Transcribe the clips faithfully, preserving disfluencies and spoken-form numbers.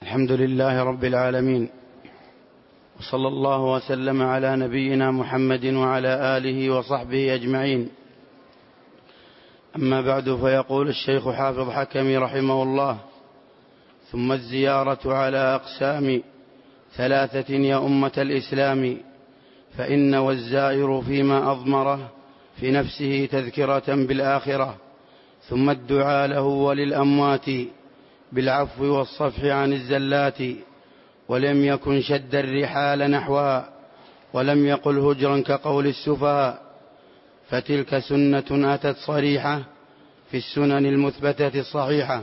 الحمد لله رب العالمين، وصلى الله وسلم على نبينا محمد وعلى آله وصحبه أجمعين. أما بعد، فيقول الشيخ حافظ حكمي رحمه الله: ثم الزيارة على أقسام ثلاثة يا أمة الإسلام، فإن والزائر فيما أضمره في نفسه تذكرة بالآخرة، ثم الدعاء له وللأموات بالعفو والصفح عن الزلات، ولم يكن شد الرحال نحوها، ولم يقل هجرا كقول السفهاء، فتلك سنة أتت صريحة في السنن المثبتة الصحيحة.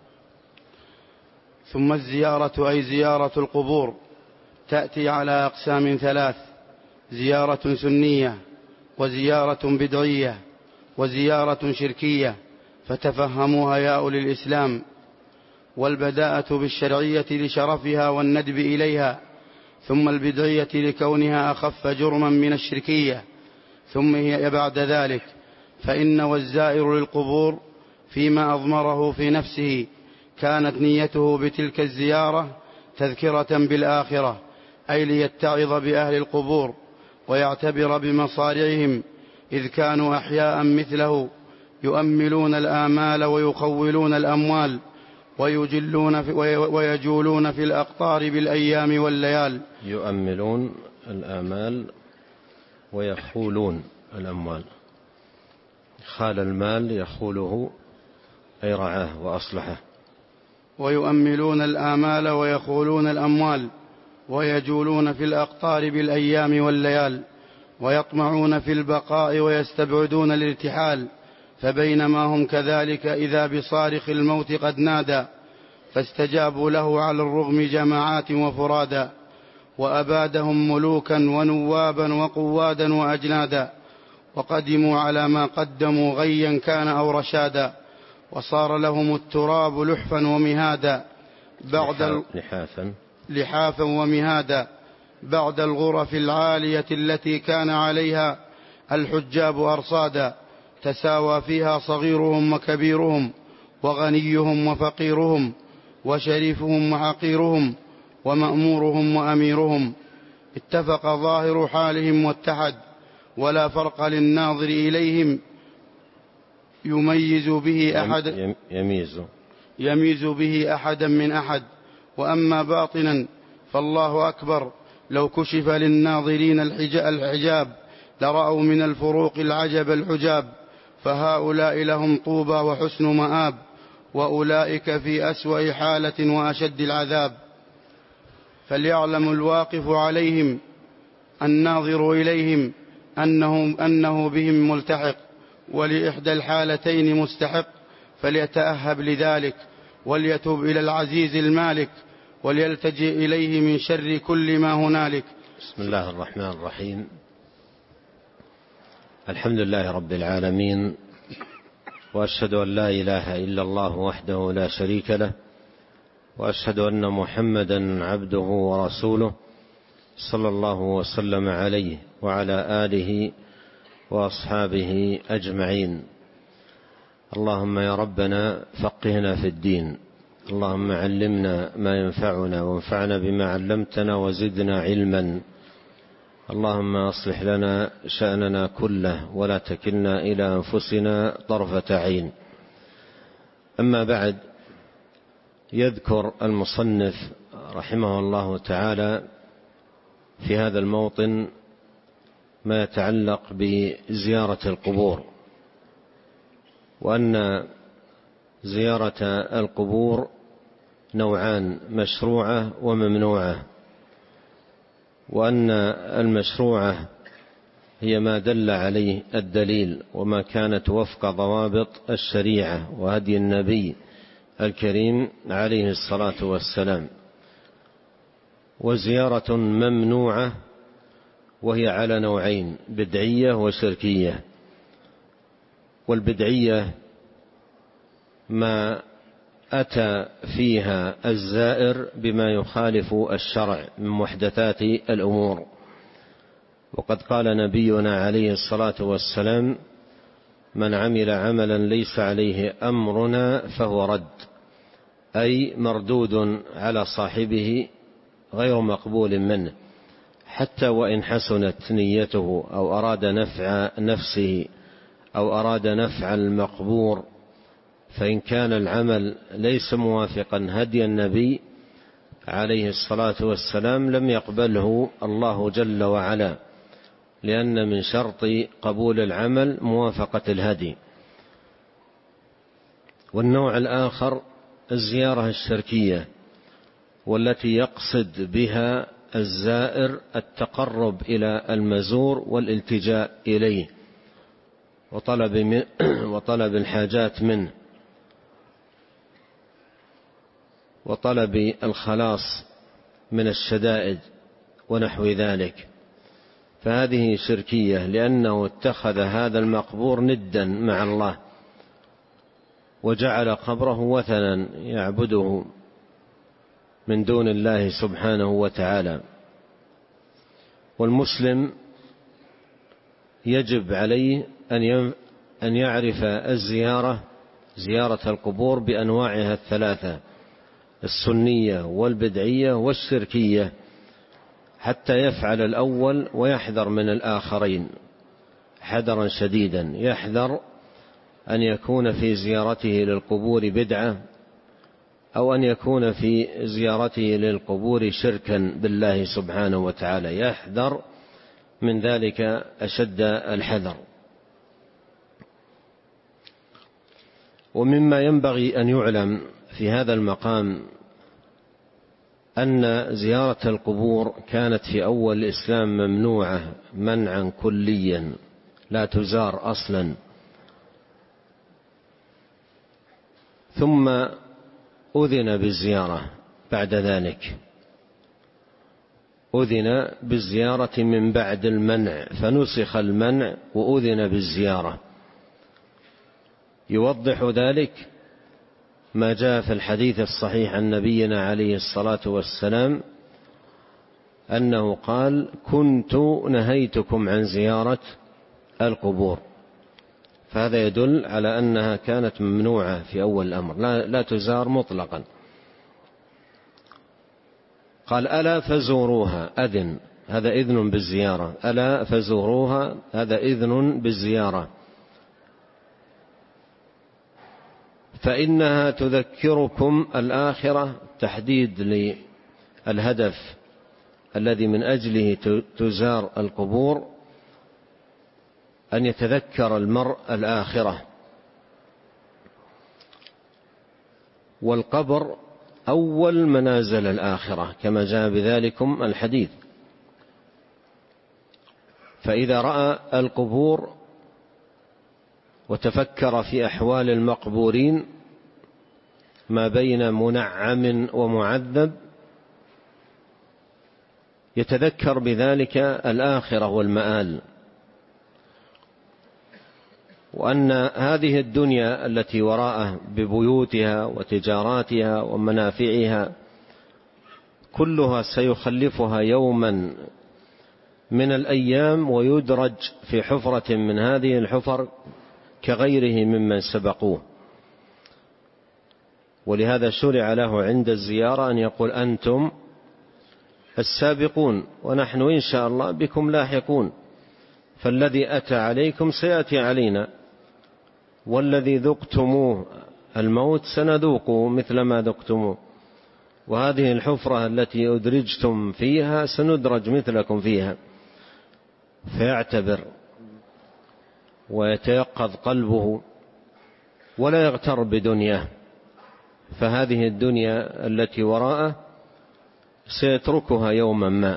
ثم الزيارة أي زيارة القبور تأتي على أقسام ثلاث: زيارة سنية، وزيارة بدعية، وزيارة شركية، فتفهموها يا أولي الإسلام. والبداءة بالشرعية لشرفها والندب إليها، ثم البدعية لكونها أخف جرما من الشركية، ثم هي بعد ذلك. فإن والزائر للقبور فيما أضمره في نفسه كانت نيته بتلك الزيارة تذكرة بالآخرة، أي ليتعظ بأهل القبور ويعتبر بمصارعهم، إذ كانوا أحياء مثله يؤملون الآمال ويخولون الأموال، ويجلون في ويجولون في الأقطار بالأيام والليال. يؤملون الآمال ويخولون الأموال. خال المال يخوله أي رعاه وأصلحه. ويؤملون الآمال ويخولون الأموال، ويجولون في الأقطار بالأيام والليال، ويطمعون في البقاء ويستبعدون الارتحال. فبينما هم كذلك إذا بصارخ الموت قد نادى، فاستجابوا له على الرغم جماعات وفرادا، وأبادهم ملوكا ونوابا وقوادا وأجنادا، وقدموا على ما قدموا غيا كان أو رشادا، وصار لهم التراب لحفا ومهادا بعد لحافا لحافا ومهادا بعد الغرف العالية التي كان عليها الحجاب أرصادا، تساوى فيها صغيرهم وكبيرهم، وغنيهم وفقيرهم، وشريفهم وحقيرهم، ومأمورهم وأميرهم، اتفق ظاهر حالهم واتحد، ولا فرق للناظر إليهم يميز به أحد يميز يميز به أحدا من أحد. وأما باطنا فالله أكبر، لو كشف للناظرين الحجاب لرأوا من الفروق العجب العجاب، فهؤلاء لهم طوبى وحسن مآب، وأولئك في أسوأ حالة وأشد العذاب. فليعلم الواقف عليهم الناظر إليهم أنه, أنه بهم ملتحق، ولإحدى الحالتين مستحق، فليتأهب لذلك، وليتوب إلى العزيز المالك، وليلتجئ إليه من شر كل ما هنالك. بسم الله الرحمن الرحيم. الحمد لله رب العالمين، وأشهد أن لا إله إلا الله وحده لا شريك له، وأشهد أن محمدا عبده ورسوله، صلى الله وسلم عليه وعلى آله وأصحابه أجمعين. اللهم يا ربنا فقهنا في الدين، اللهم علمنا ما ينفعنا وانفعنا بما علمتنا وزدنا علما. اللهم أصلح لنا شأننا كله ولا تكلنا إلى أنفسنا طرفة عين. أما بعد، يذكر المصنف رحمه الله تعالى في هذا الموطن ما يتعلق بزيارة القبور، وأن زيارة القبور نوعان: مشروعة وممنوعة، وأن المشروعة هي ما دل عليه الدليل وما كانت وفق ضوابط الشريعة وهدي النبي الكريم عليه الصلاة والسلام، وزيارة ممنوعة وهي على نوعين: بدعية وشركية. والبدعية ما أتى فيها الزائر بما يخالف الشرع من محدثات الأمور، وقد قال نبينا عليه الصلاة والسلام: من عمل عملا ليس عليه أمرنا فهو رد. أي مردود على صاحبه غير مقبول منه، حتى وإن حسنت نيته أو أراد نفع نفسه أو أراد نفع المقبور، فإن كان العمل ليس موافقا هدي النبي عليه الصلاة والسلام لم يقبله الله جل وعلا، لأن من شرط قبول العمل موافقة الهدي. والنوع الآخر الزيارة الشركية، والتي يقصد بها الزائر التقرب إلى المزور والالتجاء إليه وطلب, وطلب الحاجات منه وطلب الخلاص من الشدائد ونحو ذلك، فهذه شركية، لأنه اتخذ هذا المقبور ندا مع الله وجعل قبره وثنا يعبده من دون الله سبحانه وتعالى. والمسلم يجب عليه أن يعرف الزيارة زيارة القبور بأنواعها الثلاثة، السنية والبدعية والشركية، حتى يفعل الأول ويحذر من الآخرين حذرا شديدا. يحذر أن يكون في زيارته للقبور بدعة، أو أن يكون في زيارته للقبور شركا بالله سبحانه وتعالى، يحذر من ذلك أشد الحذر. ومما ينبغي أن يعلم في هذا المقام أن زيارة القبور كانت في أول الإسلام ممنوعة منعا كليا، لا تزار أصلا، ثم أذن بالزيارة بعد ذلك، أذن بالزيارة من بعد المنع، فنسخ المنع وأذن بالزيارة. يوضح ذلك ما جاء في الحديث الصحيح عن نبينا عليه الصلاة والسلام أنه قال: كنت نهيتكم عن زيارة القبور. فهذا يدل على أنها كانت ممنوعة في أول الأمر، لا, لا تزار مطلقا. قال: ألا فزوروها، أذن، هذا إذن بالزيارة، ألا فزوروها، هذا إذن بالزيارة، فإنها تذكركم الآخرة، تحديد للهدف الذي من أجله تزار القبور، أن يتذكر المرء الآخرة. والقبر أول منازل الآخرة كما جاء بذلكم الحديث. فإذا رأى القبور وتفكر في أحوال المقبورين ما بين منعم ومعذب، يتذكر بذلك الآخرة والمآل، وأن هذه الدنيا التي وراءه ببيوتها وتجاراتها ومنافعها كلها سيخلفها يوما من الأيام، ويدرج في حفرة من هذه الحفر كغيره ممن سبقوه. ولهذا شرع له عند الزيارة أن يقول: أنتم السابقون ونحن إن شاء الله بكم لاحقون، فالذي أتى عليكم سيأتي علينا، والذي ذقتموه الموت سنذوقه مثل ما ذقتموه، وهذه الحفرة التي أدرجتم فيها سندرج مثلكم فيها. فيعتبر ويتيقظ قلبه ولا يغتر بدنياه، فهذه الدنيا التي وراءه سيتركها يوما ما،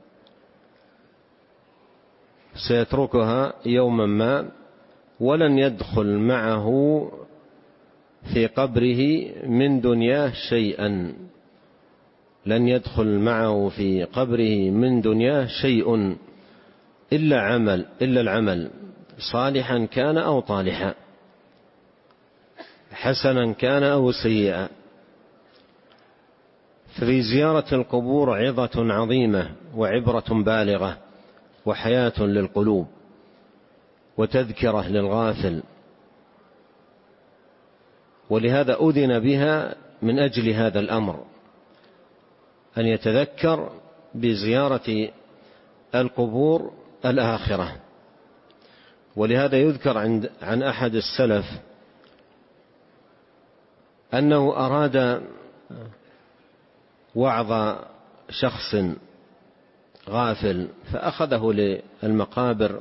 سيتركها يوما ما ولن يدخل معه في قبره من دنياه شيئا، لن يدخل معه في قبره من دنياه شيء إلا عمل إلا العمل، صالحا كان أو طالحا، حسنا كان أو سيئا. في زيارة القبور عظة عظيمة وعبرة بالغة وحياة للقلوب وتذكرة للغافل، ولهذا أذن بها من أجل هذا الأمر، أن يتذكر بزيارة القبور الآخرة. ولهذا يذكر عند عن أحد السلف أنه أراد وعظ شخص غافل فأخذه للمقابر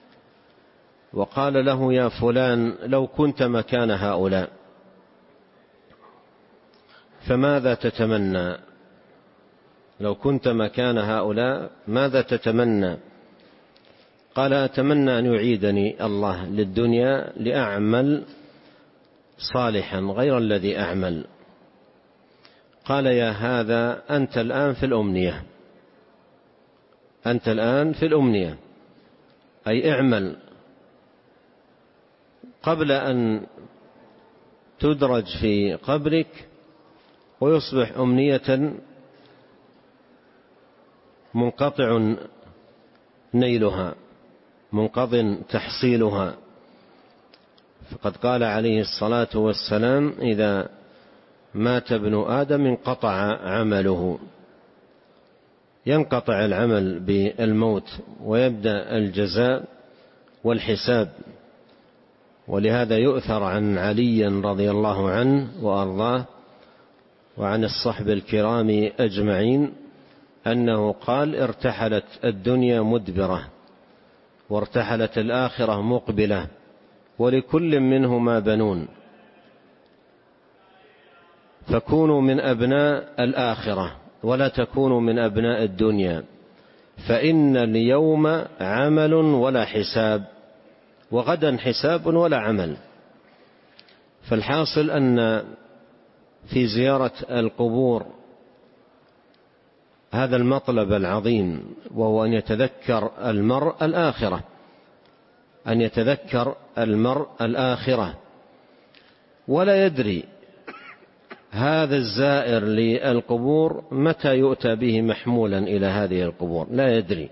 وقال له: يا فلان، لو كنت مكان هؤلاء فماذا تتمنى؟ لو كنت مكان هؤلاء ماذا تتمنى؟ قال: أتمنى أن يعيدني الله للدنيا لأعمل صالحا غير الذي أعمل. قال: يا هذا أنت الآن في الأمنية، أنت الآن في الأمنية، أي اعمل قبل أن تدرج في قبرك ويصبح أمنية منقطع نيلها، منقض تحصيلها. فقد قال عليه الصلاة والسلام: إذا مات ابن آدم انقطع عمله. ينقطع العمل بالموت ويبدأ الجزاء والحساب. ولهذا يؤثر عن علي رضي الله عنه وأرضاه وعن الصحب الكرام أجمعين أنه قال: ارتحلت الدنيا مدبرة وارتحلت الآخرة مقبلة، ولكل منهما بنون، فكونوا من أبناء الآخرة ولا تكونوا من أبناء الدنيا، فإن اليوم عمل ولا حساب، وغدا حساب ولا عمل. فالحاصل أن في زيارة القبور هذا المطلب العظيم، وهو أن يتذكر المرء الآخرة، أن يتذكر المرء الآخرة، ولا يدري هذا الزائر للقبور متى يؤتى به محمولا إلى هذه القبور، لا يدري.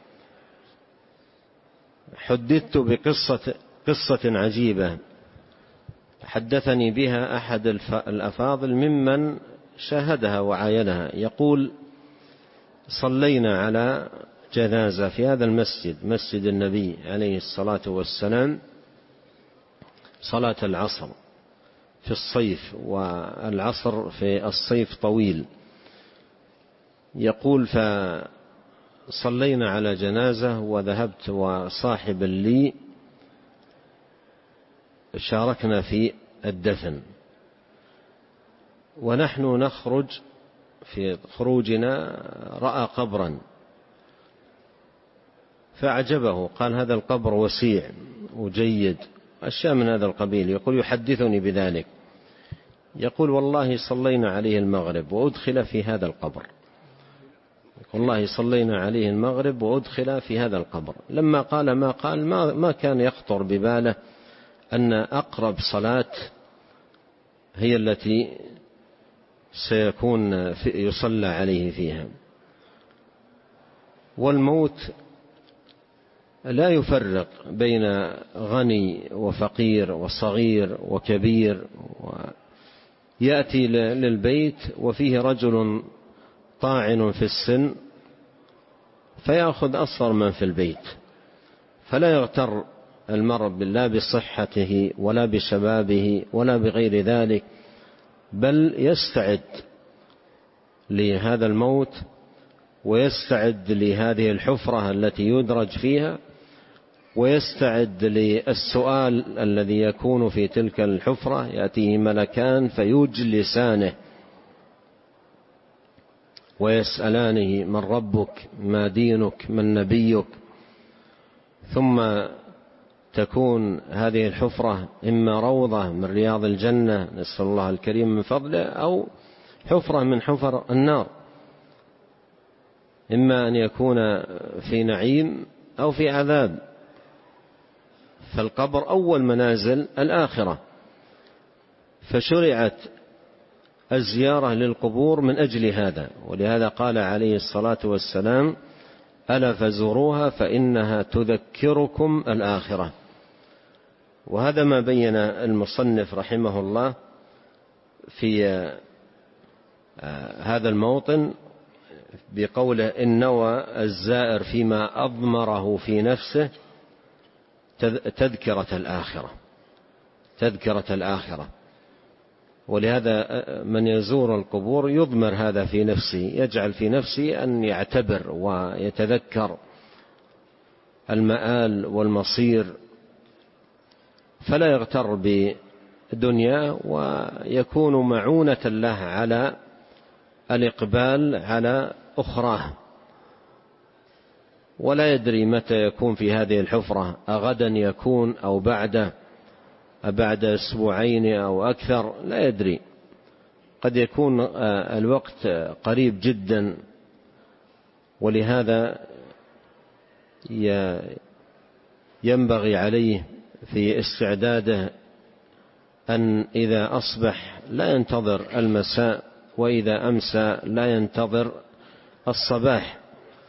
حدثت بقصة قصة عجيبة حدثني بها أحد الأفاضل ممن شاهدها وعاينها. يقول: صلينا على جنازة في هذا المسجد، مسجد النبي عليه الصلاة والسلام، صلاة العصر في الصيف، والعصر في الصيف طويل. يقول: فصلينا على جنازة وذهبت وصاحب لي شاركنا في الدفن، ونحن نخرج في خروجنا رأى قبرا فأعجبه، قال: هذا القبر وسيع وجيد، أشياء من هذا القبيل. يقول: يحدثني بذلك. يقول: والله صلينا عليه المغرب وأدخل في هذا القبر، والله صلينا عليه المغرب وأدخل في هذا القبر. لما قال ما قال ما, ما كان يخطر بباله أن أقرب صلاة هي التي سيكون يصلى عليه فيها. والموت لا يفرق بين غني وفقير وصغير وكبير. يأتي للبيت وفيه رجل طاعن في السن فيأخذ أصغر من في البيت، فلا يغتر المرء لا بصحته ولا بشبابه ولا بغير ذلك، بل يستعد لهذا الموت ويستعد لهذه الحفرة التي يدرج فيها، ويستعد للسؤال الذي يكون في تلك الحفرة. يأتيه ملكان فيجلسانه ويسألانه: من ربك؟ ما دينك؟ من نبيك؟ ثم تكون هذه الحفرة إما روضة من رياض الجنة، نسأل الله الكريم من فضله، أو حفرة من حفر النار، إما أن يكون في نعيم أو في عذاب. فالقبر أول منازل الآخرة، فشرعت الزيارة للقبور من أجل هذا. ولهذا قال عليه الصلاة والسلام: ألا فزوروها فإنها تذكركم الآخرة. وهذا ما بين المصنف رحمه الله في هذا الموطن بقوله إن نوى الزائر فيما أضمره في نفسه تذكرة الآخرة، تذكرة الآخرة. ولهذا من يزور القبور يضمر هذا في نفسه، يجعل في نفسه أن يعتبر ويتذكر المآل والمصير، فلا يغتر بدنيا ويكون معونة له على الإقبال على أخراه، ولا يدري متى يكون في هذه الحفرة، أغدا يكون أو بعد بعد أسبوعين أو أكثر، لا يدري، قد يكون الوقت قريب جدا. ولهذا ينبغي عليه في استعداده أن إذا أصبح لا ينتظر المساء، وإذا أمسى لا ينتظر الصباح.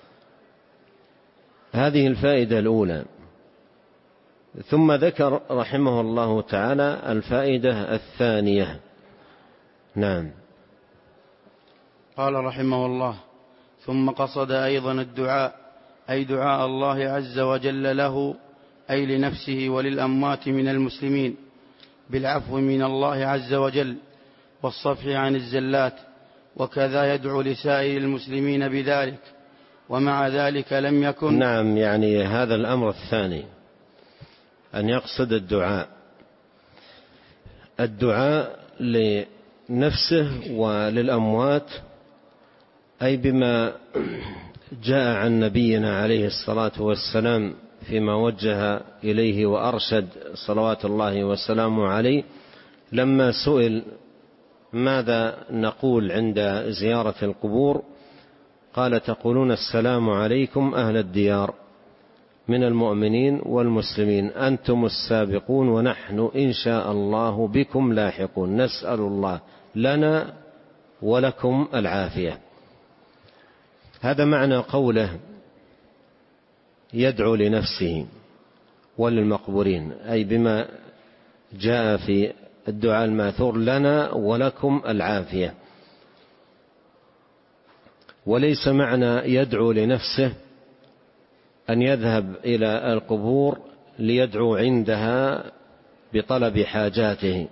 هذه الفائدة الأولى. ثم ذكر رحمه الله تعالى الفائدة الثانية. نعم. قال رحمه الله: ثم قصد أيضا الدعاء، أي دعاء الله عز وجل له، أي لنفسه وللأموات من المسلمين، بالعفو من الله عز وجل والصفح عن الزلات، وكذا يدعو لسائر المسلمين بذلك. ومع ذلك لم يكن نعم، يعني هذا الأمر الثاني، أن يقصد الدعاء الدعاء لنفسه وللأموات، أي بما جاء عن نبينا عليه الصلاة والسلام فيما وجه إليه وأرشد صلوات الله وسلامه عليه لما سئل ماذا نقول عند زيارة القبور، قال: تقولون السلام عليكم أهل الديار من المؤمنين والمسلمين، أنتم السابقون ونحن إن شاء الله بكم لاحقون، نسأل الله لنا ولكم العافية. هذا معنى قوله يدعو لنفسه وللمقبورين، أي بما جاء في الدعاء الماثور لنا ولكم العافية. وليس معنى يدعو لنفسه أن يذهب إلى القبور ليدعو عندها بطلب حاجاته،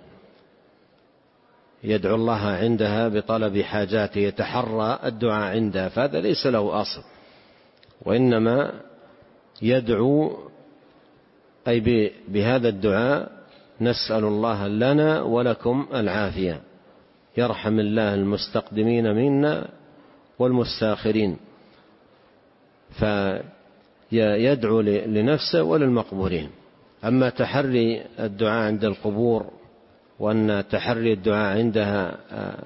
يدعو الله عندها بطلب حاجاته، يتحرى الدعاء عندها، فهذا ليس له أصل. وإنما يدعو أي بهذا الدعاء نسأل الله لنا ولكم العافية، يرحم الله المستقدمين منا والمستاخرين، فيدعو لنفسه وللمقبورين. أما تحري الدعاء عند القبور وأن تحري الدعاء عندها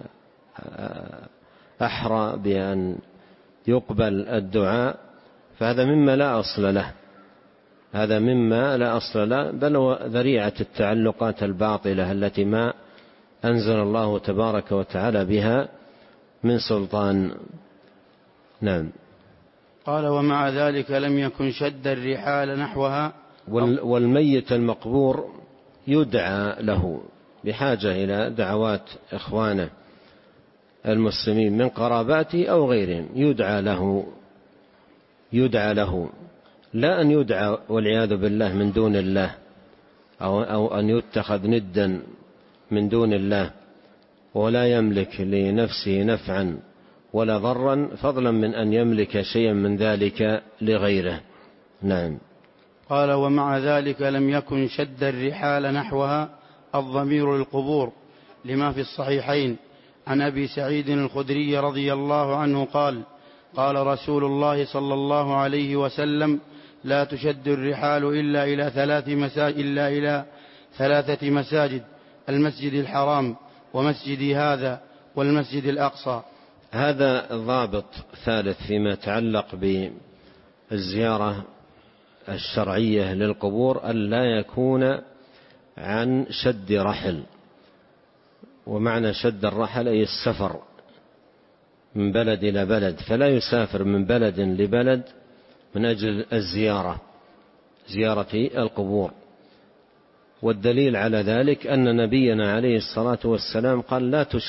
أحرى بأن يقبل الدعاء، فهذا مما لا أصل له، هذا مما لا أصل له، بل هو ذريعة التعلقات الباطلة التي ما أنزل الله تبارك وتعالى بها من سلطان. نعم. قال: ومع ذلك لم يكن شد الرحال نحوها. والميت المقبور يدعى له بحاجة إلى دعوات إخوانه المسلمين من قراباته أو غيرهم، يدعى له يدعى له لا أن يدعى والعياذ بالله من دون الله، أو, أو أن يتخذ ندا من دون الله، ولا يملك لنفسه نفعا ولا ضرا، فضلا من أن يملك شيئا من ذلك لغيره. نعم. قال: ومع ذلك لم يكن شد الرحال نحوها الضمير للقبور، لما في الصحيحين عن أبي سعيد الخدري رضي الله عنه قال: قال رسول الله صلى الله عليه وسلم: لا تشد الرحال إلا إلى ثلاث مساجد إلا إلى ثلاثة مساجد، المسجد الحرام ومسجد هذا والمسجد الأقصى. هذا ضابط ثالث فيما يتعلق بالزيارة الشرعية للقبور، ألا يكون عن شد رحل. ومعنى شد الرحل أي السفر من بلد إلى بلد، فلا يسافر من بلد لبلد من أجل الزيارة زيارة القبور. والدليل على ذلك أن نبينا عليه الصلاة والسلام قال: لا تشد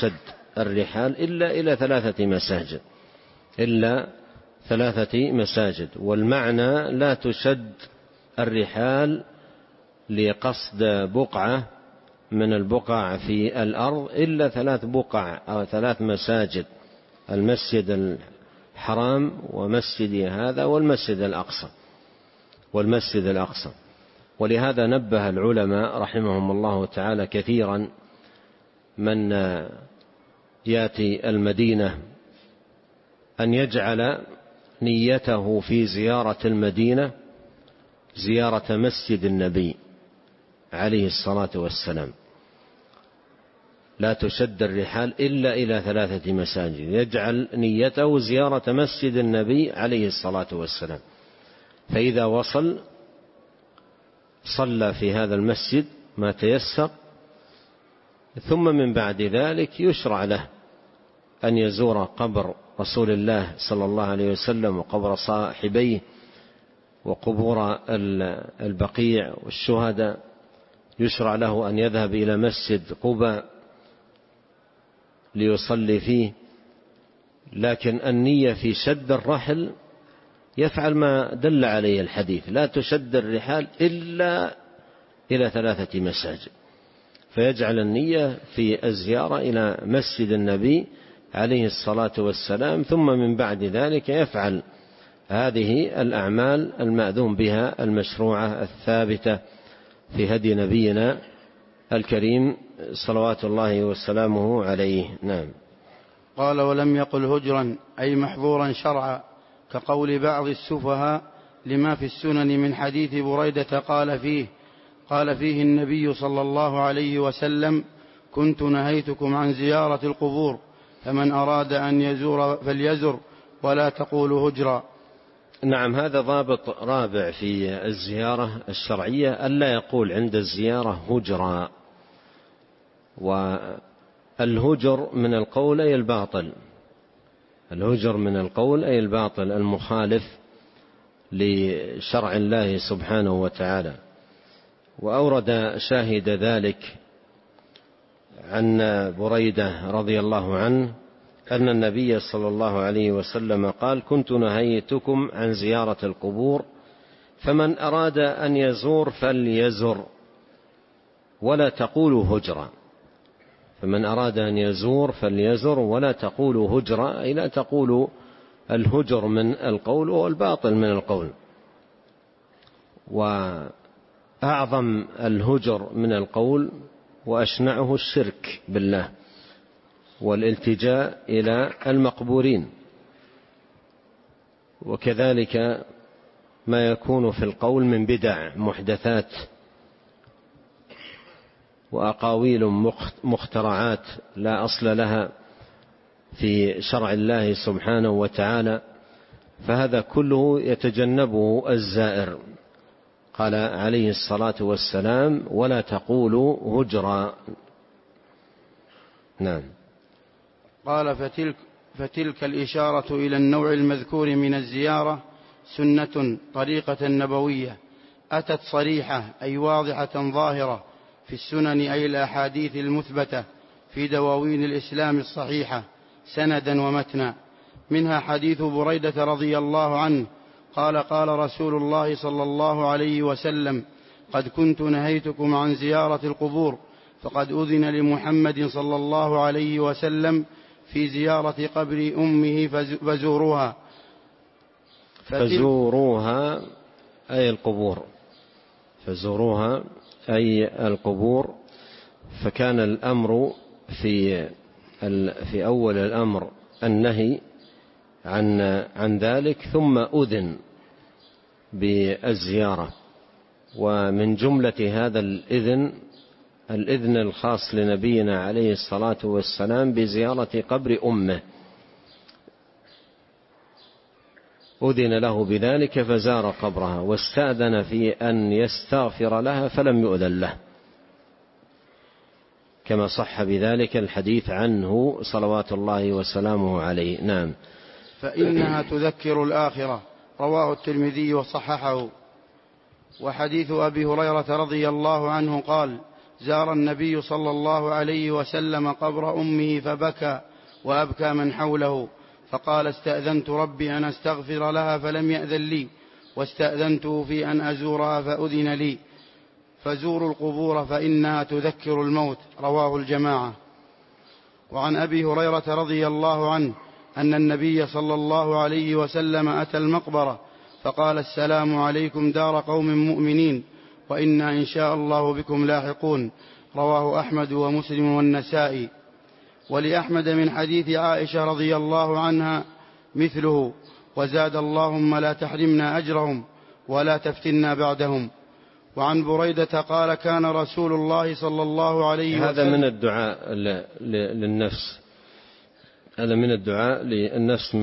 الرحال إلا إلى ثلاثة مساجد إلا ثلاثة مساجد. والمعنى لا تشد الرحال لقصد بقعة من البقع في الأرض إلا ثلاث بقع أو ثلاث مساجد: المسجد الحرام ومسجد هذا والمسجد الأقصى والمسجد الأقصى. ولهذا نبه العلماء رحمهم الله تعالى كثيرا من يأتي المدينة أن يجعل نيته في زيارة المدينة زيارة مسجد النبي عليه الصلاة والسلام. لا تشد الرحال إلا إلى ثلاثة مساجد، يجعل نيته زيارة مسجد النبي عليه الصلاة والسلام، فإذا وصل صلى في هذا المسجد ما تيسر، ثم من بعد ذلك يشرع له أن يزور قبر رسول الله صلى الله عليه وسلم وقبر صاحبيه وقبور البقيع والشهداء. يشرع له أن يذهب إلى مسجد قباء ليصلي فيه، لكن النية في شد الرحل يفعل ما دل عليه الحديث: لا تشد الرحال إلا إلى ثلاثة مساجد، فيجعل النية في الزيارة إلى مسجد النبي عليه الصلاة والسلام، ثم من بعد ذلك يفعل هذه الأعمال المأذون بها المشروعة الثابتة في هدي نبينا الكريم صلوات الله وسلامه عليه. نعم. قال: ولم يقل هجرا أي محظورا شرعا، كقول بعض السفهاء لما في السنن من حديث بريدة قال فيه قال فيه النبي صلى الله عليه وسلم: كنت نهيتكم عن زيارة القبور، فمن أراد أن يزور فليزر ولا تقول هجرا. نعم، هذا ضابط رابع في الزيارة الشرعية: ألا يقول عند الزيارة هجرا. والهجر من القول أي الباطل، الهجر من القول أي الباطل المخالف لشرع الله سبحانه وتعالى. وأورد شاهد ذلك عن بريدة رضي الله عنه أن النبي صلى الله عليه وسلم قال: كنت نهيتكم عن زيارة القبور، فمن أراد أن يزور فليزر ولا تقولوا هجرا. فمن أراد أن يزور فليزر ولا تقولوا هجرا، أي لا تقولوا الهجر من القول والباطل من القول. وأعظم الهجر من القول وأشنعه الشرك بالله والالتجاء إلى المقبورين، وكذلك ما يكون في القول من بدع محدثات وأقاويل مخترعات لا أصل لها في شرع الله سبحانه وتعالى، فهذا كله يتجنبه الزائر. قال عليه الصلاة والسلام: ولا تقولوا هجرا. نعم. قال: فتلك, فتلك الإشارة إلى النوع المذكور من الزيارة سنة طريقة نبوية أتت صريحة أي واضحة ظاهرة في السنن، أي الأحاديث المثبتة في دواوين الإسلام الصحيحة سندا ومتنا. منها حديث بريدة رضي الله عنه قال: قال رسول الله صلى الله عليه وسلم: قد كنت نهيتكم عن زيارة القبور، فقد أذن لمحمد صلى الله عليه وسلم في زيارة قبر أمه فزوروها. فزوروها أي القبور، فزوروها أي القبور. فكان الأمر في في أول الأمر النهي عن عن ذلك، ثم أذن بالزيارة. ومن جملة هذا الإذن الإذن الخاص لنبينا عليه الصلاة والسلام بزيارة قبر أمه، أذن له بذلك فزار قبرها، واستأذن في أن يستغفر لها فلم يؤذن له، كما صح بذلك الحديث عنه صلوات الله وسلامه عليه. نعم. فإنها تذكر الآخرة، رواه الترمذي وصححه. وحديث أبي هريرة رضي الله عنه قال: زار النبي صلى الله عليه وسلم قبر أمه فبكى وأبكى من حوله، فقال: استأذنت ربي أن أستغفر لها فلم يأذن لي، واستأذنته في أن أزورها فأذن لي، فزوروا القبور فإنها تذكر الموت. رواه الجماعة. وعن أبي هريرة رضي الله عنه أن النبي صلى الله عليه وسلم أتى المقبرة فقال: السلام عليكم دار قوم مؤمنين، وإنا إن شاء الله بكم لاحقون. رواه أحمد ومسلم والنسائي. ولأحمد من حديث عائشة رضي الله عنها مثله، وزاد: اللهم لا تحرمنا أجرهم ولا تفتنا بعدهم. وعن بريدة قال: كان رسول الله صلى الله عليه وسلم. هذا من الدعاء للنفس، هذا من الدعاء للنفس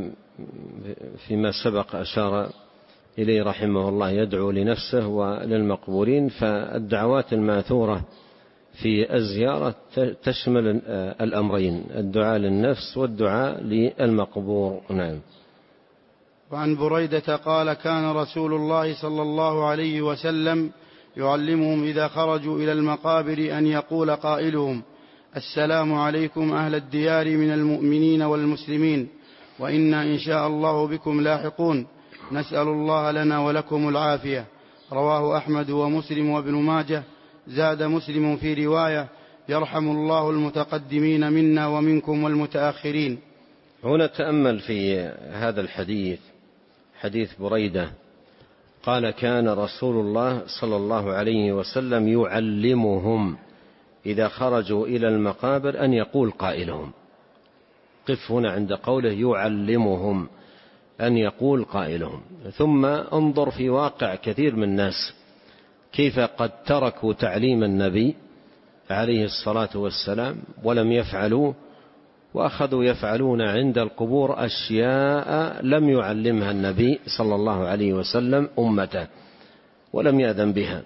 فيما سبق أشار إليه رحمه الله، يدعو لنفسه وللمقبورين. فالدعوات الماثورة في الزيارة تشمل الأمرين: الدعاء للنفس والدعاء للمقبور. نعم. وعن بريدة قال: كان رسول الله صلى الله عليه وسلم يعلمهم إذا خرجوا إلى المقابر أن يقول قائلهم: السلام عليكم أهل الديار من المؤمنين والمسلمين، وإنا إن شاء الله بكم لاحقون، نسأل الله لنا ولكم العافية. رواه أحمد ومسلم وابن ماجه. زاد مسلم في رواية: يرحم الله المتقدمين منا ومنكم والمتأخرين. هنا تأمل في هذا الحديث، حديث بريدة، قال: كان رسول الله صلى الله عليه وسلم يعلمهم إذا خرجوا إلى المقابر أن يقول قائلهم. قف هنا عند قوله يعلمهم، أن يقول قائلهم. ثم انظر في واقع كثير من الناس كيف قد تركوا تعليم النبي عليه الصلاة والسلام ولم يفعلوه، وأخذوا يفعلون عند القبور أشياء لم يعلمها النبي صلى الله عليه وسلم أمته ولم يأذن بها.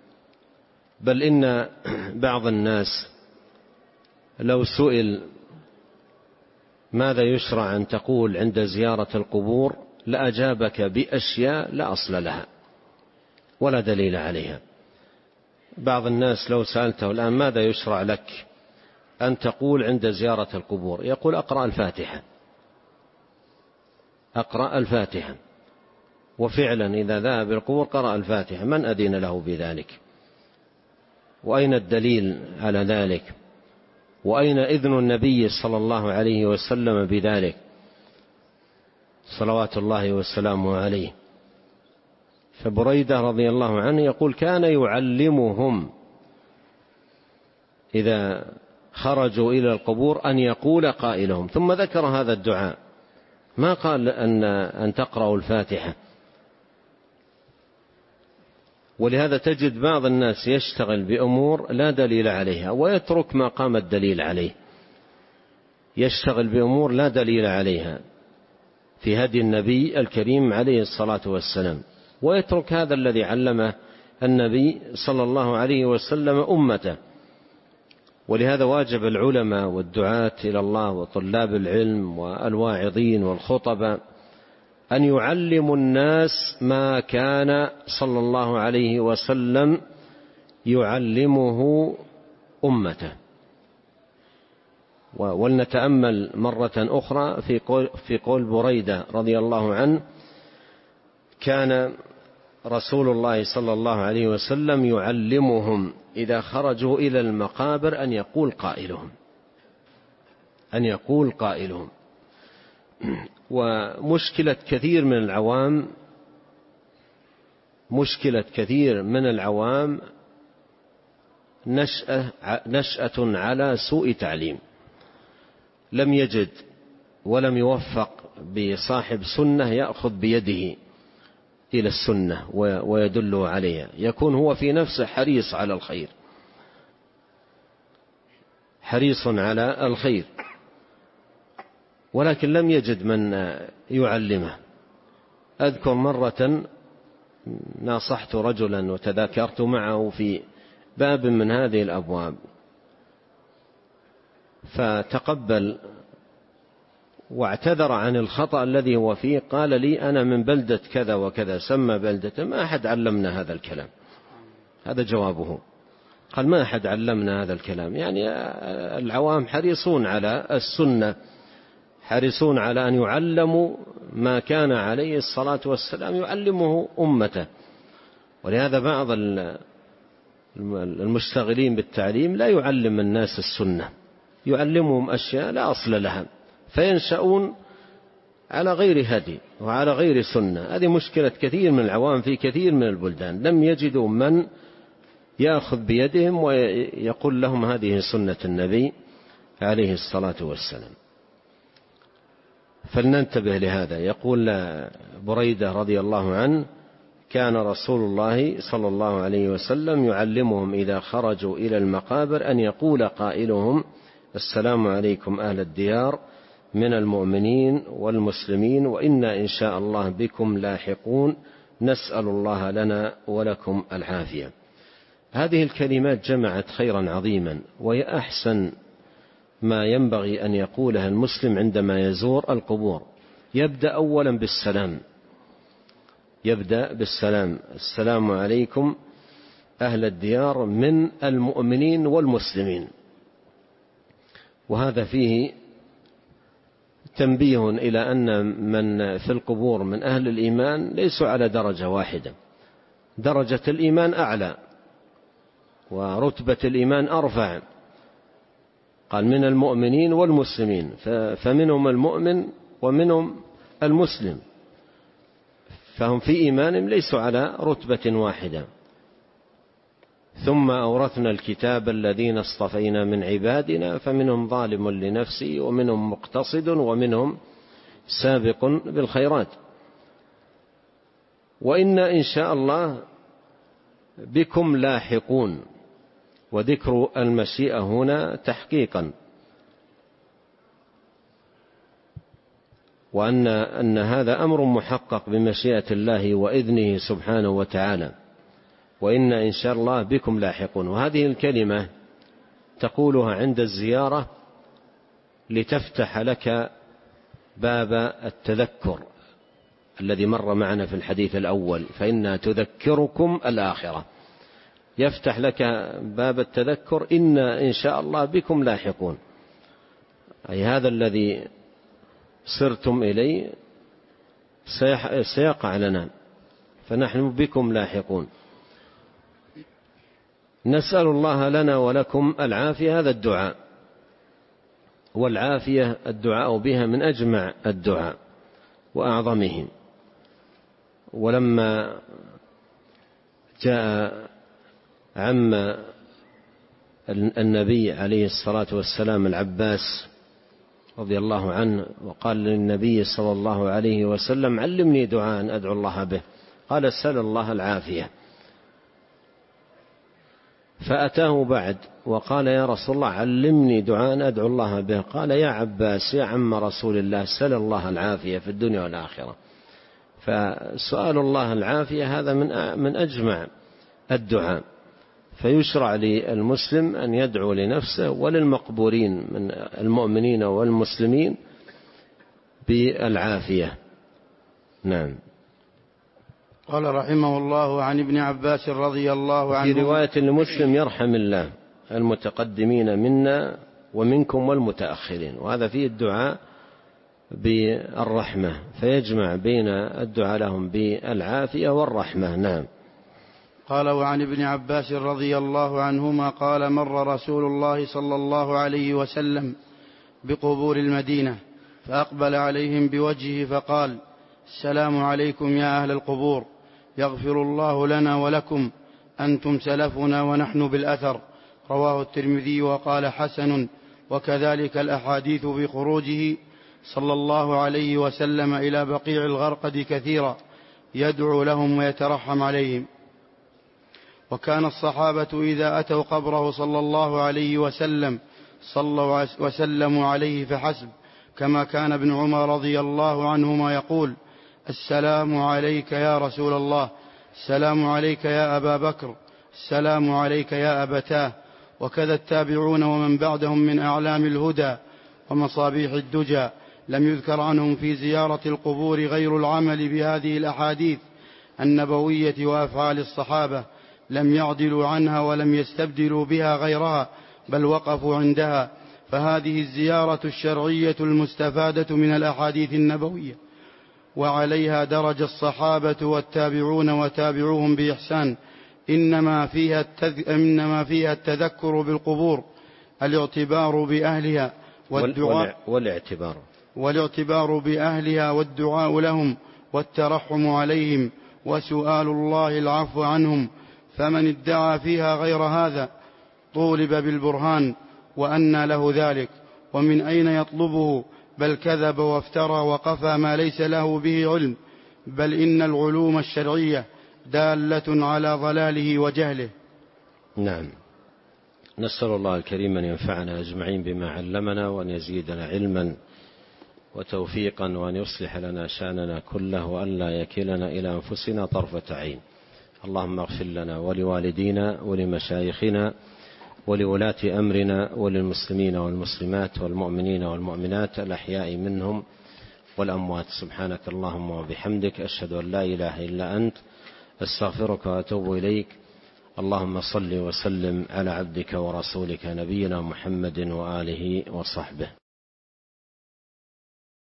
بل إن بعض الناس لو سئل ماذا يشرع أن تقول عند زيارة القبور لأجابك بأشياء لا أصل لها ولا دليل عليها. بعض الناس لو سألته الآن ماذا يشرع لك أن تقول عند زيارة القبور، يقول: أقرأ الفاتحة، أقرأ الفاتحة. وفعلا إذا ذهب القبور قرأ الفاتحة، من أذن له بذلك؟ وأين الدليل على ذلك؟ وأين إذن النبي صلى الله عليه وسلم بذلك صلوات الله وسلامه عليه؟ فبريدة رضي الله عنه يقول: كان يعلمهم إذا خرجوا إلى القبور أن يقول قائلهم. ثم ذكر هذا الدعاء، ما قال أن, أن تقرأوا الفاتحة. ولهذا تجد بعض الناس يشتغل بأمور لا دليل عليها ويترك ما قام الدليل عليه، يشتغل بأمور لا دليل عليها في هدي النبي الكريم عليه الصلاة والسلام، ويترك هذا الذي علمه النبي صلى الله عليه وسلم أمته. ولهذا واجب العلماء والدعاة إلى الله وطلاب العلم والواعظين والخطباء أن يعلموا الناس ما كان صلى الله عليه وسلم يعلمه أمته. ولنتأمل مرة أخرى في قول, في قول بريدة رضي الله عنه: كان رسول الله صلى الله عليه وسلم يعلمهم إذا خرجوا إلى المقابر أن يقول قائلهم، أن يقول قائلهم. ومشكلة كثير من العوام مشكلة كثير من العوام نشأة, نشأة على سوء تعليم، لم يجد ولم يوفق بصاحب سنة يأخذ بيده إلى السنة ويدله عليها، يكون هو في نفسه حريص على الخير، حريص على الخير، ولكن لم يجد من يعلمه. أذكر مرة ناصحت رجلا وتذاكرت معه في باب من هذه الأبواب، فتقبل واعتذر عن الخطأ الذي هو فيه. قال لي: أنا من بلدة كذا وكذا، سمى بلدة، ما أحد علمنا هذا الكلام. هذا جوابه. قال ما أحد علمنا هذا الكلام. يعني العوام حريصون على السنة، حريصون على أن يعلموا ما كان عليه الصلاة والسلام يعلمه أمته. ولهذا بعض المشتغلين بالتعليم لا يعلم الناس السنة، يعلمهم أشياء لا أصل لها، فينشأون على غير هدي وعلى غير سنة. هذه مشكلة كثير من العوام في كثير من البلدان، لم يجدوا من يأخذ بيدهم ويقول لهم هذه سنة النبي عليه الصلاة والسلام. فلننتبه لهذا. يقول بريدة رضي الله عنه: كان رسول الله صلى الله عليه وسلم يعلمهم إذا خرجوا إلى المقابر أن يقول قائلهم: السلام عليكم أهل الديار من المؤمنين والمسلمين وإنا إن شاء الله بكم لاحقون، نسأل الله لنا ولكم العافية. هذه الكلمات جمعت خيرا عظيما، وهي أحسن ما ينبغي أن يقولها المسلم عندما يزور القبور. يبدأ أولا بالسلام، يبدأ بالسلام: السلام عليكم أهل الديار من المؤمنين والمسلمين. وهذا فيه تنبيه إلى أن من في القبور من أهل الإيمان ليسوا على درجة واحدة، درجة الإيمان أعلى ورتبة الإيمان أرفع. قال من المؤمنين والمسلمين، فمنهم المؤمن ومنهم المسلم، فهم في إيمانهم ليسوا على رتبة واحدة. ثم أورثنا الكتاب الذين اصطفينا من عبادنا فمنهم ظالم لنفسه ومنهم مقتصد ومنهم سابق بالخيرات، وإنا إن شاء الله بكم لاحقون. وذكر المشيئة هنا تحقيقا، وأن أن هذا أمر محقق بمشيئة الله وإذنه سبحانه وتعالى، وإنا إن شاء الله بكم لاحقون. وهذه الكلمة تقولها عند الزيارة لتفتح لك باب التذكر الذي مر معنا في الحديث الأول: فإنها تذكركم الآخرة. يفتح لك باب التذكر: إنا إن شاء الله بكم لاحقون، أي هذا الذي صرتم إليه سيقع لنا، فنحن بكم لاحقون. نسأل الله لنا ولكم العافية. هذا الدعاء، والعافية الدعاء بها من أجمع الدعاء وأعظمه. ولما جاء عم النبي عليه الصلاة والسلام العباس رضي الله عنه وقال للنبي صلى الله عليه وسلم: علمني دعاء أدعو الله به. قال: سل الله العافية. فأتاه بعد وقال: يا رسول الله علمني دعاء أدعو الله به. قال: يا عباس يا عم رسول الله، سل الله العافية في الدنيا والآخرة. فسؤال الله العافية هذا من من أجمع الدعاء. فيشرع للمسلم أن يدعو لنفسه وللمقبورين من المؤمنين والمسلمين بالعافية. نعم. قال رحمه الله: عن ابن عباس رضي الله عنه في رواية لمسلم: يرحم الله المتقدمين منا ومنكم والمتأخرين. وهذا فيه الدعاء بالرحمة، فيجمع بين الدعاء لهم بالعافية والرحمة. نعم. قال: وعن ابن عباس رضي الله عنهما قال: مر رسول الله صلى الله عليه وسلم بقبور المدينة فأقبل عليهم بوجهه فقال: السلام عليكم يا أهل القبور، يغفر الله لنا ولكم، أنتم سلفنا ونحن بالأثر. رواه الترمذي وقال: حسن. وكذلك الأحاديث بخروجه صلى الله عليه وسلم إلى بقيع الغرقد كثيرا، يدعو لهم ويترحم عليهم. وكان الصحابة إذا أتوا قبره صلى الله عليه وسلم صلوا وسلموا عليه فحسب، كما كان ابن عمر رضي الله عنهما يقول: السلام عليك يا رسول الله، السلام عليك يا أبا بكر، السلام عليك يا أبتاه. وكذا التابعون ومن بعدهم من أعلام الهدى ومصابيح الدجى لم يذكر عنهم في زيارة القبور غير العمل بهذه الأحاديث النبوية وأفعال الصحابة، لم يعدلوا عنها ولم يستبدلوا بها غيرها، بل وقفوا عندها. فهذه الزيارة الشرعية المستفادة من الأحاديث النبوية، وعليها درج الصحابة والتابعون وتابعوهم بإحسان. إنما فيها, التذ... إنما فيها التذكر بالقبور، الاعتبار بأهلها والدعاء والاعتبار والاعتبار بأهلها والدعاء لهم والترحم عليهم وسؤال الله العفو عنهم. فمن ادعى فيها غير هذا طولب بالبرهان، وأنى له ذلك، ومن أين يطلبه؟ بل كذب وافترى وقفى ما ليس له به علم. بل إن العلوم الشرعية دالة على ضلاله وجهله. نعم. نسأل الله الكريم أن ينفعنا أجمعين بما علمنا، وأن يزيدنا علما وتوفيقا، وأن يصلح لنا شأننا كله، وأن لا يكلنا إلى أنفسنا طرفة عين. اللهم اغفر لنا ولوالدينا ولمشايخنا ولولاة أمرنا وللمسلمين والمسلمات والمؤمنين والمؤمنات الأحياء منهم والأموات. سبحانك اللهم وبحمدك، أشهد أن لا إله إلا أنت، أستغفرك وأتوب إليك. اللهم صل وسلم على عبدك ورسولك نبينا محمد وآله وصحبه.